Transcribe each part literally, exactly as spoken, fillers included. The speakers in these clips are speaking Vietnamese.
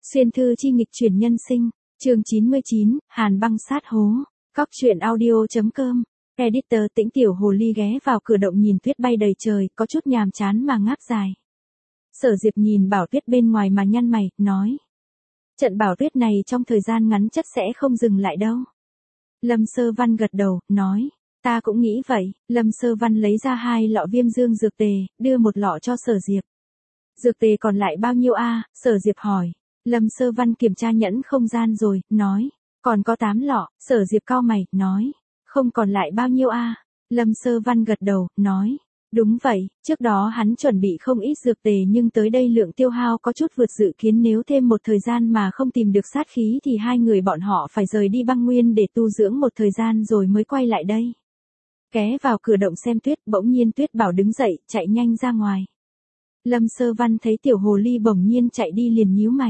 Xuyên thư chi nghịch chuyển nhân sinh, chương chín mươi chín, Hàn băng sát hố, cóc truyện audio.com, editor Tĩnh tiểu hồ ly ghé vào cửa động nhìn tuyết bay đầy trời, có chút nhàm chán mà ngáp dài. Sở Diệp nhìn Bảo Tuyết bên ngoài mà nhăn mày, nói. Trận Bảo Tuyết này trong thời gian ngắn chắc sẽ không dừng lại đâu. Lâm Sơ Văn gật đầu, nói. Ta cũng nghĩ vậy. Lâm Sơ Văn lấy ra hai lọ viêm dương dược tề, đưa một lọ cho Sở Diệp. Dược tề còn lại bao nhiêu a? Sở Diệp hỏi. Lâm Sơ Văn kiểm tra nhẫn không gian rồi, nói. Còn có tám lọ. Sở Diệp cau mày, nói. Không còn lại bao nhiêu a? Lâm Sơ Văn gật đầu, nói. Đúng vậy, trước đó hắn chuẩn bị không ít dược tề nhưng tới đây lượng tiêu hao có chút vượt dự kiến, nếu thêm một thời gian mà không tìm được sát khí thì hai người bọn họ phải rời đi băng nguyên để tu dưỡng một thời gian rồi mới quay lại đây. Ghé vào cửa động xem tuyết, bỗng nhiên Tuyết Bảo đứng dậy, chạy nhanh ra ngoài. Lâm Sơ Văn thấy tiểu hồ ly bỗng nhiên chạy đi liền nhíu mày.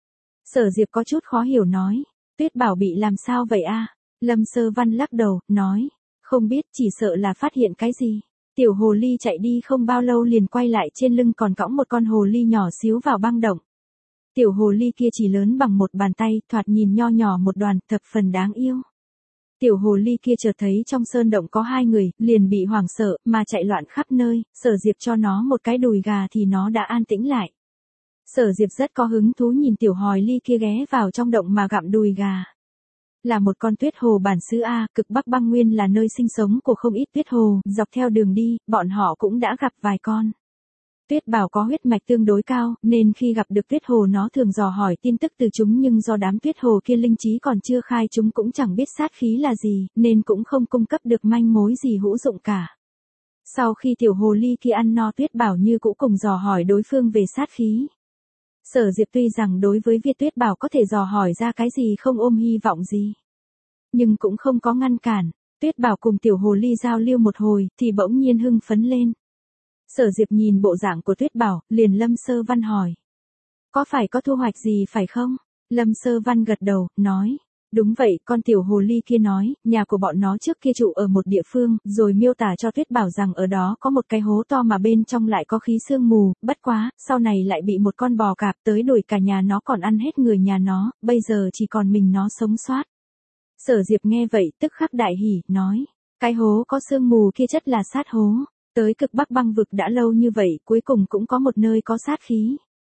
Sở Diệp có chút khó hiểu nói, Tuyết Bảo bị làm sao vậy a? Lâm Sơ Văn lắc đầu, nói, không biết, chỉ sợ là phát hiện cái gì. Tiểu hồ ly chạy đi không bao lâu liền quay lại, trên lưng còn cõng một con hồ ly nhỏ xíu vào băng động. Tiểu hồ ly kia chỉ lớn bằng một bàn tay, thoạt nhìn nho nhỏ một đoàn, thập phần đáng yêu. Tiểu hồ ly kia chợt thấy trong sơn động có hai người, liền bị hoảng sợ, mà chạy loạn khắp nơi. Sở Diệp cho nó một cái đùi gà thì nó đã an tĩnh lại. Sở Diệp rất có hứng thú nhìn tiểu hòi ly kia ghé vào trong động mà gặm đùi gà. Là một con tuyết hồ bản xứ A, cực Bắc băng nguyên là nơi sinh sống của không ít tuyết hồ, dọc theo đường đi, bọn họ cũng đã gặp vài con. Tuyết Bảo có huyết mạch tương đối cao, nên khi gặp được tuyết hồ nó thường dò hỏi tin tức từ chúng, nhưng do đám tuyết hồ kia linh trí còn chưa khai, chúng cũng chẳng biết sát khí là gì, nên cũng không cung cấp được manh mối gì hữu dụng cả. Sau khi tiểu hồ ly kia ăn no, Tuyết Bảo như cũ cùng dò hỏi đối phương về sát khí. Sở Diệp tuy rằng đối với việc Tuyết Bảo có thể dò hỏi ra cái gì không ôm hy vọng gì, nhưng cũng không có ngăn cản. Tuyết Bảo cùng tiểu hồ ly giao lưu một hồi, thì bỗng nhiên hưng phấn lên. Sở Diệp nhìn bộ dạng của Tuyết Bảo, liền Lâm Sơ Văn hỏi. Có phải có thu hoạch gì phải không? Lâm Sơ Văn gật đầu, nói. Đúng vậy, con tiểu hồ ly kia nói, nhà của bọn nó trước kia trụ ở một địa phương, rồi miêu tả cho Tuyết Bảo rằng ở đó có một cái hố to mà bên trong lại có khí sương mù, bất quá, sau này lại bị một con bò cạp tới đuổi cả nhà nó còn ăn hết người nhà nó, bây giờ chỉ còn mình nó sống sót. Sở Diệp nghe vậy, tức khắc đại hỉ, nói. Cái hố có sương mù kia chất là sát hố. Tới cực Bắc băng vực đã lâu như vậy, cuối cùng cũng có một nơi có sát khí.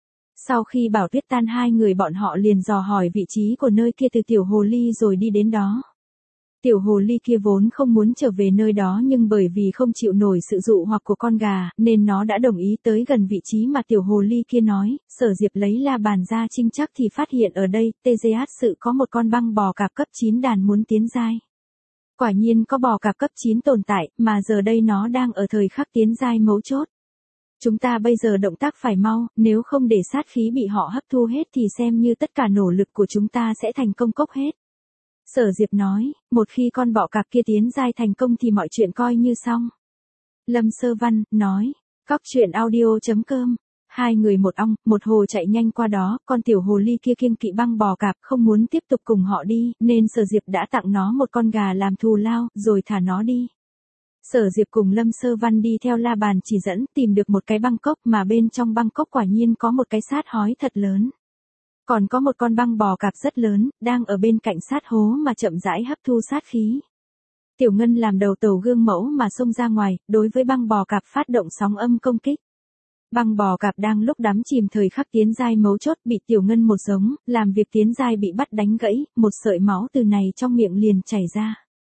Sau khi Bảo Tuyết tan, hai người bọn họ liền dò hỏi vị trí của nơi kia từ tiểu hồ ly rồi đi đến đó. Tiểu hồ ly kia vốn không muốn trở về nơi đó, nhưng bởi vì không chịu nổi sự dụ hoặc của con gà, nên nó đã đồng ý tới gần vị trí mà tiểu hồ ly kia nói. Sở Diệp lấy la bàn ra trinh chắc thì phát hiện ở đây, tê giê hát sự có một con băng bò cạp cấp chín đàn muốn tiến giai. Quả nhiên có bò cạp cấp chín tồn tại, mà giờ đây nó đang ở thời khắc tiến giai mấu chốt. Chúng ta bây giờ động tác phải mau, nếu không để sát khí bị họ hấp thu hết thì xem như tất cả nỗ lực của chúng ta sẽ thành công cốc hết. Sở Diệp nói, một khi con bọ cạp kia tiến giai thành công thì mọi chuyện coi như xong. Lâm Sơ Văn, nói, cóc truyện audio.com. Hai người một ong, một hồ chạy nhanh qua đó, con tiểu hồ ly kia kiêng kỵ băng bò cạp không muốn tiếp tục cùng họ đi, nên Sở Diệp đã tặng nó một con gà làm thù lao, rồi thả nó đi. Sở Diệp cùng Lâm Sơ Văn đi theo la bàn chỉ dẫn, tìm được một cái băng cốc, mà bên trong băng cốc quả nhiên có một cái sát hói thật lớn. Còn có một con băng bò cạp rất lớn, đang ở bên cạnh sát hố mà chậm rãi hấp thu sát khí. Tiểu Ngân làm đầu tàu gương mẫu mà xông ra ngoài, đối với băng bò cạp phát động sóng âm công kích. Băng bò cạp đang lúc đắm chìm thời khắc tiến giai mấu chốt, bị Tiểu Ngân một giống, làm việc tiến giai bị bắt đánh gãy, một sợi máu từ này trong miệng liền chảy ra.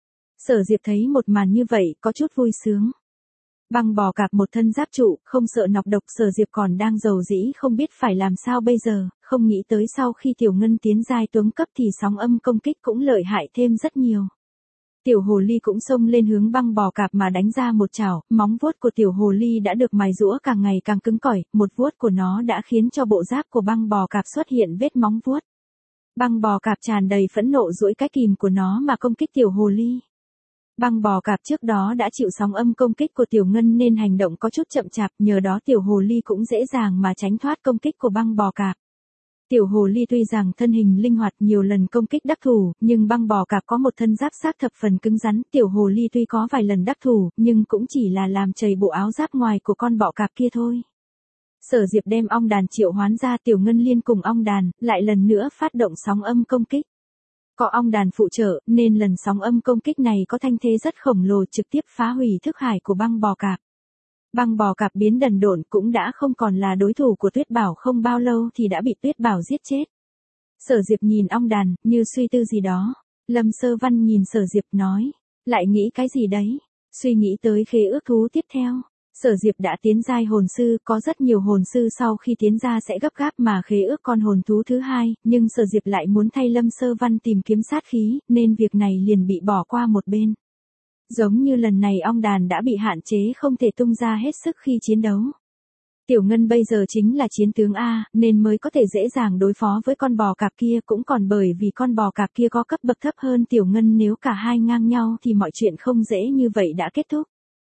Sở Diệp thấy một màn như vậy, có chút vui sướng. Băng bò cạp một thân giáp trụ, không sợ nọc độc. Sở Diệp còn đang rầu rĩ không biết phải làm sao bây giờ, không nghĩ tới sau khi Tiểu Ngân tiến giai tuấn cấp thì sóng âm công kích cũng lợi hại thêm rất nhiều. Tiểu hồ ly cũng xông lên hướng băng bò cạp mà đánh ra một chảo, móng vuốt của tiểu hồ ly đã được mài giũa càng ngày càng cứng cỏi, một vuốt của nó đã khiến cho bộ giáp của băng bò cạp xuất hiện vết móng vuốt. Băng bò cạp tràn đầy phẫn nộ duỗi cái kìm của nó mà công kích tiểu hồ ly. Băng bò cạp trước đó đã chịu sóng âm công kích của Tiểu Ngân nên hành động có chút chậm chạp, nhờ đó tiểu hồ ly cũng dễ dàng mà tránh thoát công kích của băng bò cạp. Tiểu hồ ly tuy rằng thân hình linh hoạt, nhiều lần công kích đắc thủ, nhưng băng bò cạp có một thân giáp xác thập phần cứng rắn. Tiểu hồ ly tuy có vài lần đắc thủ, nhưng cũng chỉ là làm chảy bộ áo giáp ngoài của con bọ cạp kia thôi. Sở Diệp đem ong đàn triệu hoán ra, Tiểu Ngân Liên cùng ong đàn, lại lần nữa phát động sóng âm công kích. Có ong đàn phụ trợ, nên lần sóng âm công kích này có thanh thế rất khổng lồ, trực tiếp phá hủy thức hải của băng bò cạp. Băng bò cạp biến đần độn cũng đã không còn là đối thủ của Tuyết Bảo, không bao lâu thì đã bị Tuyết Bảo giết chết. Sở Diệp nhìn ong đàn, như suy tư gì đó. Lâm Sơ Văn nhìn Sở Diệp nói, lại nghĩ cái gì đấy? Suy nghĩ tới khế ước thú tiếp theo. Sở Diệp đã tiến giai hồn sư, có rất nhiều hồn sư sau khi tiến ra sẽ gấp gáp mà khế ước con hồn thú thứ hai, nhưng Sở Diệp lại muốn thay Lâm Sơ Văn tìm kiếm sát khí, nên việc này liền bị bỏ qua một bên. Giống như lần này ong đàn đã bị hạn chế không thể tung ra hết sức khi chiến đấu. Tiểu Ngân bây giờ chính là chiến tướng A, nên mới có thể dễ dàng đối phó với con bò cạp kia, cũng còn bởi vì con bò cạp kia có cấp bậc thấp hơn Tiểu Ngân, nếu cả hai ngang nhau thì mọi chuyện không dễ như vậy đã kết thúc.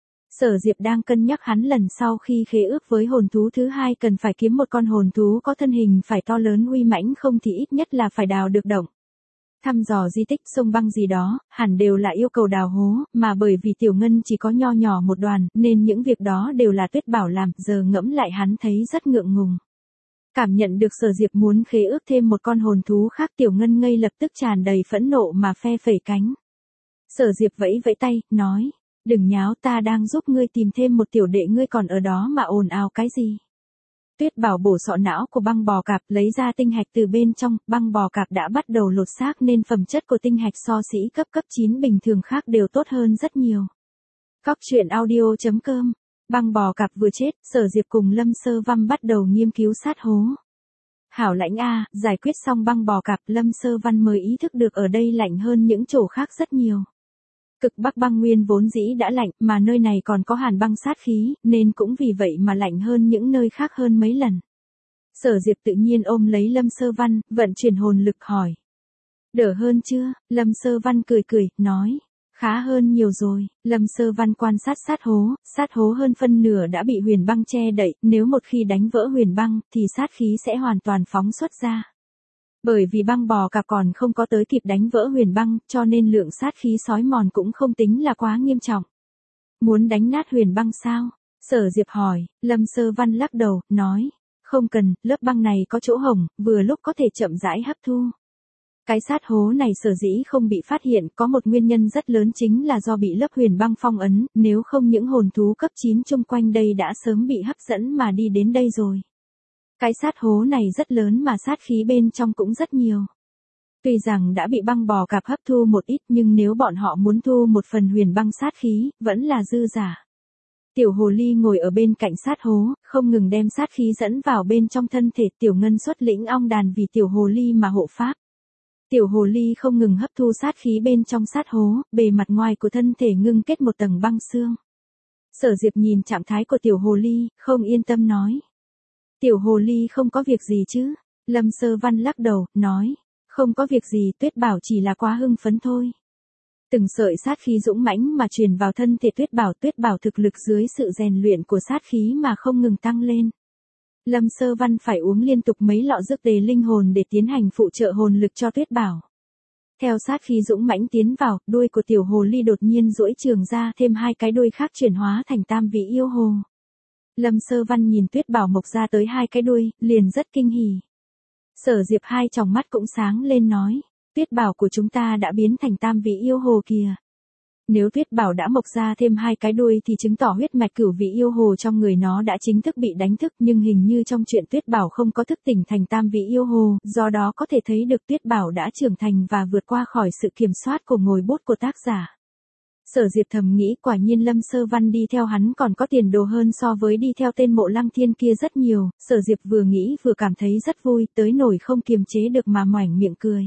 Sở Diệp đang cân nhắc hắn lần sau khi khế ước với hồn thú thứ hai cần phải kiếm một con hồn thú có thân hình phải to lớn uy mãnh, không thì ít nhất là phải đào được động. Thăm dò di tích sông băng gì đó, hẳn đều là yêu cầu đào hố, mà bởi vì Tiểu Ngân chỉ có nho nhỏ một đoàn, nên những việc đó đều là Tuyết Bảo làm, giờ ngẫm lại hắn thấy rất ngượng ngùng. Cảm nhận được Sở Diệp muốn khế ước thêm một con hồn thú khác, Tiểu Ngân ngay lập tức tràn đầy phẫn nộ mà phe phẩy cánh. Sở Diệp vẫy vẫy tay, nói, đừng nháo, ta đang giúp ngươi tìm thêm một tiểu đệ, ngươi còn ở đó mà ồn ào cái gì? Tuyết Bảo bổ sọ não của băng bò cạp, lấy ra tinh hạch từ bên trong, băng bò cạp đã bắt đầu lột xác nên phẩm chất của tinh hạch so sĩ cấp cấp chín bình thường khác đều tốt hơn rất nhiều. Cóc truyện audio chấm com. Băng bò cạp vừa chết, Sở Diệp cùng Lâm Sơ Văn bắt đầu nghiên cứu sát hố. Hảo lãnh a, giải quyết xong băng bò cạp, Lâm Sơ Văn mới ý thức được ở đây lạnh hơn những chỗ khác rất nhiều. Cực Bắc băng nguyên vốn dĩ đã lạnh, mà nơi này còn có hàn băng sát khí, nên cũng vì vậy mà lạnh hơn những nơi khác hơn mấy lần. Sở Diệp tự nhiên ôm lấy Lâm Sơ Văn, vận chuyển hồn lực hỏi. Đỡ hơn chưa? Lâm Sơ Văn cười cười, nói. Khá hơn nhiều rồi. Lâm Sơ Văn quan sát sát hố, sát hố hơn phân nửa đã bị huyền băng che đậy, nếu một khi đánh vỡ huyền băng, thì sát khí sẽ hoàn toàn phóng xuất ra. Bởi vì băng bò cạp còn không có tới kịp đánh vỡ huyền băng, cho nên lượng sát khí xói mòn cũng không tính là quá nghiêm trọng. Muốn đánh nát huyền băng sao? Sở Diệp hỏi. Lâm Sơ Văn lắc đầu, nói. Không cần, lớp băng này có chỗ hổng, vừa lúc có thể chậm rãi hấp thu. Cái sát hố này sở dĩ không bị phát hiện có một nguyên nhân rất lớn, chính là do bị lớp huyền băng phong ấn, nếu không những hồn thú cấp chín chung quanh đây đã sớm bị hấp dẫn mà đi đến đây rồi. Cái sát hố này rất lớn mà sát khí bên trong cũng rất nhiều. Tuy rằng đã bị băng bò cạp hấp thu một ít, nhưng nếu bọn họ muốn thu một phần huyền băng sát khí, vẫn là dư giả. Tiểu hồ ly ngồi ở bên cạnh sát hố, không ngừng đem sát khí dẫn vào bên trong thân thể. Tiểu Ngân xuất lĩnh ong đàn vì tiểu hồ ly mà hộ pháp. Tiểu hồ ly không ngừng hấp thu sát khí bên trong sát hố, bề mặt ngoài của thân thể ngưng kết một tầng băng xương. Sở Diệp nhìn trạng thái của tiểu hồ ly, không yên tâm nói. Tiểu hồ ly không có việc gì chứ? Lâm Sơ Văn lắc đầu, nói. Không có việc gì, Tuyết Bảo chỉ là quá hưng phấn thôi. Từng sợi sát khí dũng mãnh mà truyền vào thân thể Tuyết Bảo, Tuyết Bảo thực lực dưới sự rèn luyện của sát khí mà không ngừng tăng lên. Lâm Sơ Văn phải uống liên tục mấy lọ dược tề linh hồn để tiến hành phụ trợ hồn lực cho Tuyết Bảo. Theo sát khí dũng mãnh tiến vào, đuôi của tiểu hồ ly đột nhiên duỗi trường ra, thêm hai cái đuôi khác chuyển hóa thành tam vị yêu hồ. Lâm Sơ Văn nhìn Tuyết Bảo mọc ra tới hai cái đuôi, liền rất kinh hỉ. Sở Diệp hai tròng mắt cũng sáng lên nói, Tuyết Bảo của chúng ta đã biến thành tam vị yêu hồ kìa. Nếu Tuyết Bảo đã mọc ra thêm hai cái đuôi thì chứng tỏ huyết mạch cửu vị yêu hồ trong người nó đã chính thức bị đánh thức, nhưng hình như trong chuyện Tuyết Bảo không có thức tỉnh thành tam vị yêu hồ, do đó có thể thấy được Tuyết Bảo đã trưởng thành và vượt qua khỏi sự kiểm soát của ngòi bút của tác giả. Sở Diệp thầm nghĩ, quả nhiên Lâm Sơ Văn đi theo hắn còn có tiền đồ hơn so với đi theo tên Mộ Lăng Thiên kia rất nhiều. Sở Diệp vừa nghĩ vừa cảm thấy rất vui, tới nỗi không kiềm chế được mà ngoảnh miệng cười.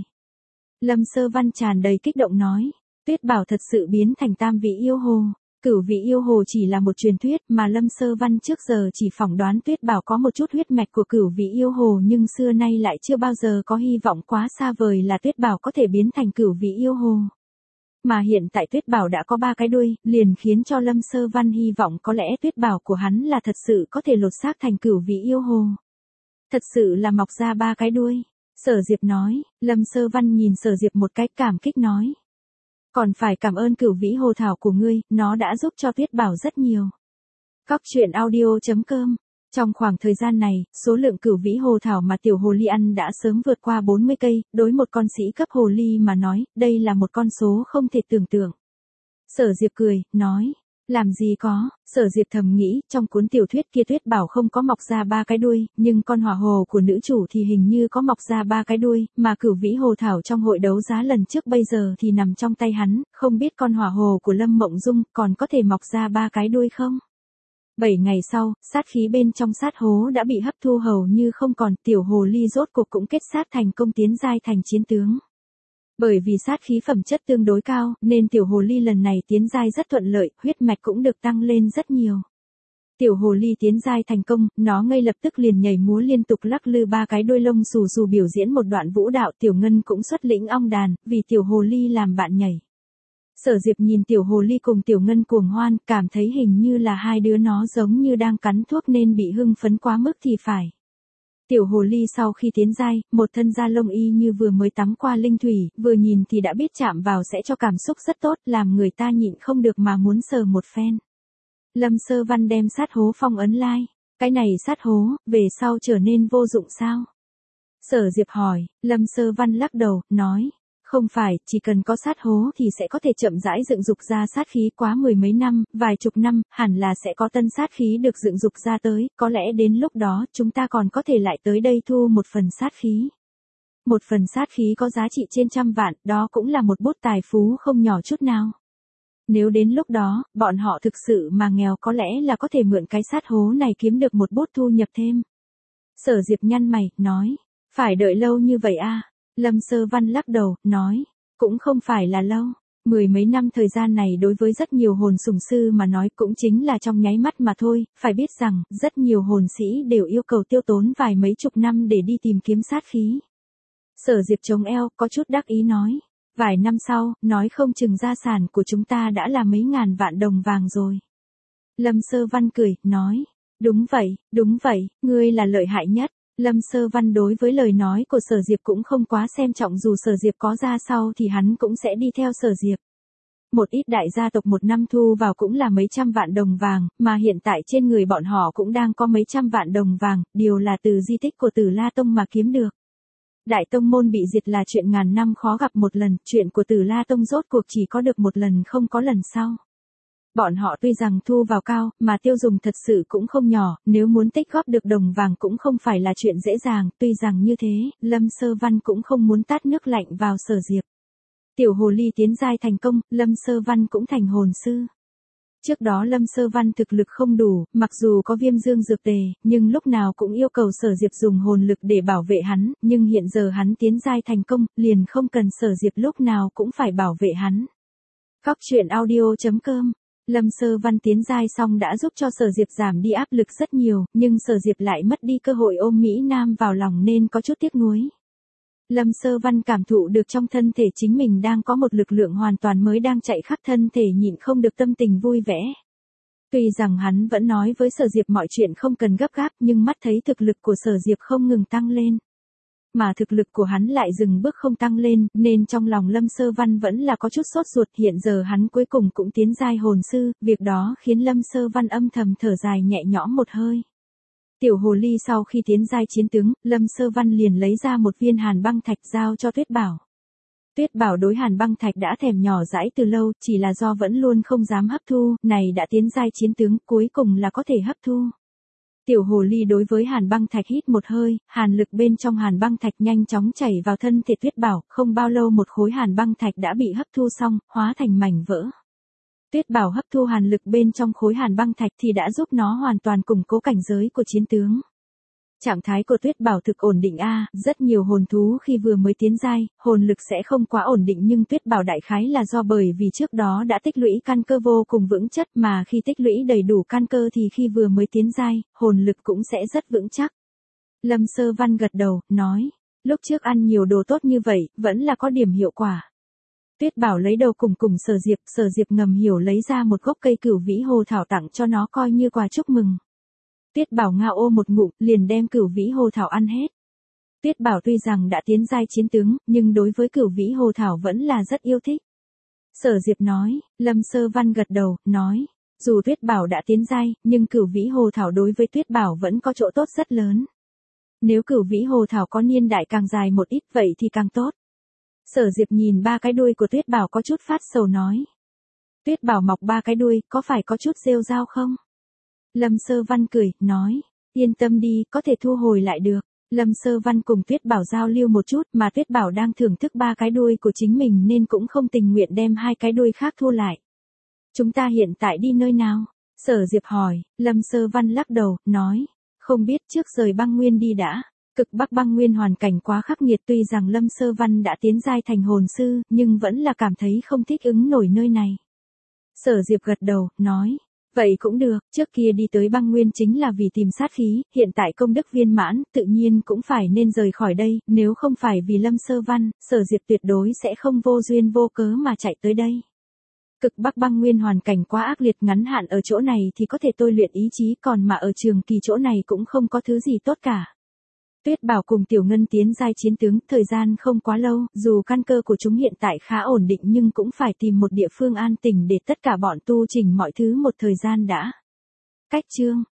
Lâm Sơ Văn tràn đầy kích động nói, Tuyết Bảo thật sự biến thành tam vị yêu hồ. Cửu vị yêu hồ chỉ là một truyền thuyết mà Lâm Sơ Văn trước giờ chỉ phỏng đoán Tuyết Bảo có một chút huyết mạch của cửu vị yêu hồ, nhưng xưa nay lại chưa bao giờ có hy vọng quá xa vời là Tuyết Bảo có thể biến thành cửu vị yêu hồ. Mà hiện tại Tuyết Bảo đã có ba cái đuôi, liền khiến cho Lâm Sơ Văn hy vọng có lẽ Tuyết Bảo của hắn là thật sự có thể lột xác thành cửu vị yêu hồ. Thật sự là mọc ra ba cái đuôi. Sở Diệp nói. Lâm Sơ Văn nhìn Sở Diệp một cái, cảm kích nói. Còn phải cảm ơn cửu vĩ hồ thảo của ngươi, nó đã giúp cho Tuyết Bảo rất nhiều. Cóc truyện audio chấm com Trong khoảng thời gian này, số lượng cửu vĩ hồ thảo mà tiểu hồ ly ăn đã sớm vượt qua bốn mươi cây, đối một con sĩ cấp hồ ly mà nói, đây là một con số không thể tưởng tượng. Sở Diệp cười, nói, làm gì có, Sở Diệp thầm nghĩ, trong cuốn tiểu thuyết kia Tuyết Bảo không có mọc ra ba cái đuôi, nhưng con hỏa hồ của nữ chủ thì hình như có mọc ra ba cái đuôi, mà cửu vĩ hồ thảo trong hội đấu giá lần trước bây giờ thì nằm trong tay hắn, không biết con hỏa hồ của Lâm Mộng Dung còn có thể mọc ra ba cái đuôi không? Bảy ngày sau, sát khí bên trong sát hố đã bị hấp thu hầu như không còn, tiểu hồ ly rốt cuộc cũng kết sát thành công tiến giai thành chiến tướng. Bởi vì sát khí phẩm chất tương đối cao, nên tiểu hồ ly lần này tiến giai rất thuận lợi, huyết mạch cũng được tăng lên rất nhiều. Tiểu hồ ly tiến giai thành công, nó ngay lập tức liền nhảy múa liên tục lắc lư ba cái đuôi lông xù xù biểu diễn một đoạn vũ đạo, Tiểu Ngân cũng xuất lĩnh ong đàn, vì tiểu hồ ly làm bạn nhảy. Sở Diệp nhìn tiểu hồ ly cùng Tiểu Ngân cuồng hoan, cảm thấy hình như là hai đứa nó giống như đang cắn thuốc nên bị hưng phấn quá mức thì phải. Tiểu hồ ly sau khi tiến giai, một thân da lông y như vừa mới tắm qua linh thủy, vừa nhìn thì đã biết chạm vào sẽ cho cảm xúc rất tốt, làm người ta nhịn không được mà muốn sờ một phen. Lâm Sơ Văn đem sát hố phong ấn lai. Cái này sát hố, về sau trở nên vô dụng sao? Sở Diệp hỏi, Lâm Sơ Văn lắc đầu, nói. Không phải, chỉ cần có sát hố thì sẽ có thể chậm rãi dựng dục ra sát khí, quá mười mấy năm, vài chục năm, hẳn là sẽ có tân sát khí được dựng dục ra tới, có lẽ đến lúc đó chúng ta còn có thể lại tới đây thu một phần sát khí. Một phần sát khí có giá trị trên trăm vạn, đó cũng là một bút tài phú không nhỏ chút nào. Nếu đến lúc đó, bọn họ thực sự mà nghèo có lẽ là có thể mượn cái sát hố này kiếm được một bút thu nhập thêm. Sở Diệp nhăn mày, nói, phải đợi lâu như vậy à? Lâm Sơ Văn lắc đầu, nói, cũng không phải là lâu. Mười mấy năm thời gian này đối với rất nhiều hồn sùng sư mà nói cũng chính là trong nháy mắt mà thôi, phải biết rằng, rất nhiều hồn sĩ đều yêu cầu tiêu tốn vài mấy chục năm để đi tìm kiếm sát khí. Sở Diệp chống eo, có chút đắc ý nói, vài năm sau, nói không chừng gia sản của chúng ta đã là mấy ngàn vạn đồng vàng rồi. Lâm Sơ Văn cười, nói, đúng vậy, đúng vậy, ngươi là lợi hại nhất. Lâm Sơ Văn đối với lời nói của Sở Diệp cũng không quá xem trọng, dù Sở Diệp có ra sau thì hắn cũng sẽ đi theo Sở Diệp. Một ít đại gia tộc một năm thu vào cũng là mấy trăm vạn đồng vàng, mà hiện tại trên người bọn họ cũng đang có mấy trăm vạn đồng vàng, điều là từ di tích của Tử La Tông mà kiếm được. Đại tông môn bị diệt là chuyện ngàn năm khó gặp một lần, chuyện của Tử La Tông rốt cuộc chỉ có được một lần không có lần sau. Bọn họ tuy rằng thu vào cao, mà tiêu dùng thật sự cũng không nhỏ, nếu muốn tích góp được đồng vàng cũng không phải là chuyện dễ dàng, tuy rằng như thế, Lâm Sơ Văn cũng không muốn tát nước lạnh vào Sở Diệp. Tiểu hồ ly tiến giai thành công, Lâm Sơ Văn cũng thành hồn sư. Trước đó Lâm Sơ Văn thực lực không đủ, mặc dù có viêm dương dược tề, nhưng lúc nào cũng yêu cầu Sở Diệp dùng hồn lực để bảo vệ hắn, nhưng hiện giờ hắn tiến giai thành công, liền không cần Sở Diệp lúc nào cũng phải bảo vệ hắn. Cóc truyện audio chấm com. Lâm Sơ Văn tiến giai xong đã giúp cho Sở Diệp giảm đi áp lực rất nhiều, nhưng Sở Diệp lại mất đi cơ hội ôm Mỹ Nam vào lòng nên có chút tiếc nuối. Lâm Sơ Văn cảm thụ được trong thân thể chính mình đang có một lực lượng hoàn toàn mới đang chạy khắp thân thể, nhịn không được tâm tình vui vẻ. Tuy rằng hắn vẫn nói với Sở Diệp mọi chuyện không cần gấp gáp, nhưng mắt thấy thực lực của Sở Diệp không ngừng tăng lên. Mà thực lực của hắn lại dừng bước không tăng lên, nên trong lòng Lâm Sơ Văn vẫn là có chút sốt ruột. Hiện giờ hắn cuối cùng cũng tiến giai hồn sư, việc đó khiến Lâm Sơ Văn âm thầm thở dài nhẹ nhõm một hơi. Tiểu hồ ly sau khi tiến giai chiến tướng, Lâm Sơ Văn liền lấy ra một viên hàn băng thạch giao cho Tuyết Bảo. Tuyết Bảo đối hàn băng thạch đã thèm nhỏ dãi từ lâu, chỉ là do vẫn luôn không dám hấp thu, này đã tiến giai chiến tướng, cuối cùng là có thể hấp thu. Tiểu hồ ly đối với hàn băng thạch hít một hơi, hàn lực bên trong hàn băng thạch nhanh chóng chảy vào thân thể Tuyết Bảo, không bao lâu một khối hàn băng thạch đã bị hấp thu xong, hóa thành mảnh vỡ. Tuyết Bảo hấp thu hàn lực bên trong khối hàn băng thạch thì đã giúp nó hoàn toàn củng cố cảnh giới của chiến tướng. Trạng thái của Tuyết Bảo thực ổn định a, rất nhiều hồn thú khi vừa mới tiến giai, hồn lực sẽ không quá ổn định, nhưng Tuyết Bảo đại khái là do bởi vì trước đó đã tích lũy căn cơ vô cùng vững chất, mà khi tích lũy đầy đủ căn cơ thì khi vừa mới tiến giai, hồn lực cũng sẽ rất vững chắc. Lâm Sơ Văn gật đầu, nói, lúc trước ăn nhiều đồ tốt như vậy, vẫn là có điểm hiệu quả. Tuyết Bảo lấy đầu cùng cùng Sở Diệp, Sở Diệp ngầm hiểu lấy ra một gốc cây cửu vĩ hồ thảo tặng cho nó coi như quà chúc mừng. Tuyết Bảo ngao ô một ngụm, liền đem cửu vĩ hồ thảo ăn hết. Tuyết Bảo tuy rằng đã tiến giai chiến tướng, nhưng đối với cửu vĩ hồ thảo vẫn là rất yêu thích. Sở Diệp nói, Lâm Sơ Văn gật đầu, nói, Dù Tuyết Bảo đã tiến giai, nhưng Cửu Vĩ Hồ Thảo đối với Tuyết Bảo vẫn có chỗ tốt rất lớn. Nếu Cửu Vĩ Hồ Thảo có niên đại càng dài một ít vậy thì càng tốt. Sở Diệp nhìn ba cái đuôi của Tuyết Bảo có chút phát sầu nói. Tuyết Bảo mọc ba cái đuôi, có phải có chút rêu rao không? Lâm Sơ Văn cười, nói, yên tâm đi, có thể thu hồi lại được. Lâm Sơ Văn cùng Tuyết Bảo giao lưu một chút mà Tuyết Bảo đang thưởng thức ba cái đuôi của chính mình nên cũng không tình nguyện đem hai cái đuôi khác thu lại. Chúng ta hiện tại đi nơi nào? Sở Diệp hỏi, Lâm Sơ Văn lắc đầu, nói, không biết, trước rời băng nguyên đi đã. Cực Bắc băng nguyên hoàn cảnh quá khắc nghiệt, tuy rằng Lâm Sơ Văn đã tiến giai thành hồn sư, nhưng vẫn là cảm thấy không thích ứng nổi nơi này. Sở Diệp gật đầu, nói, vậy cũng được, trước kia đi tới băng nguyên chính là vì tìm sát khí, hiện tại công đức viên mãn, tự nhiên cũng phải nên rời khỏi đây, nếu không phải vì Lâm Sơ Văn, Sở Diệp tuyệt đối sẽ không vô duyên vô cớ mà chạy tới đây. Cực Bắc băng nguyên hoàn cảnh quá ác liệt, ngắn hạn ở chỗ này thì có thể tôi luyện ý chí, còn mà ở trường kỳ chỗ này cũng không có thứ gì tốt cả. Tuyết Bảo cùng Tiểu Ngân tiến giai chiến tướng, thời gian không quá lâu, dù căn cơ của chúng hiện tại khá ổn định nhưng cũng phải tìm một địa phương an tĩnh để tất cả bọn tu chỉnh mọi thứ một thời gian đã. Cách chương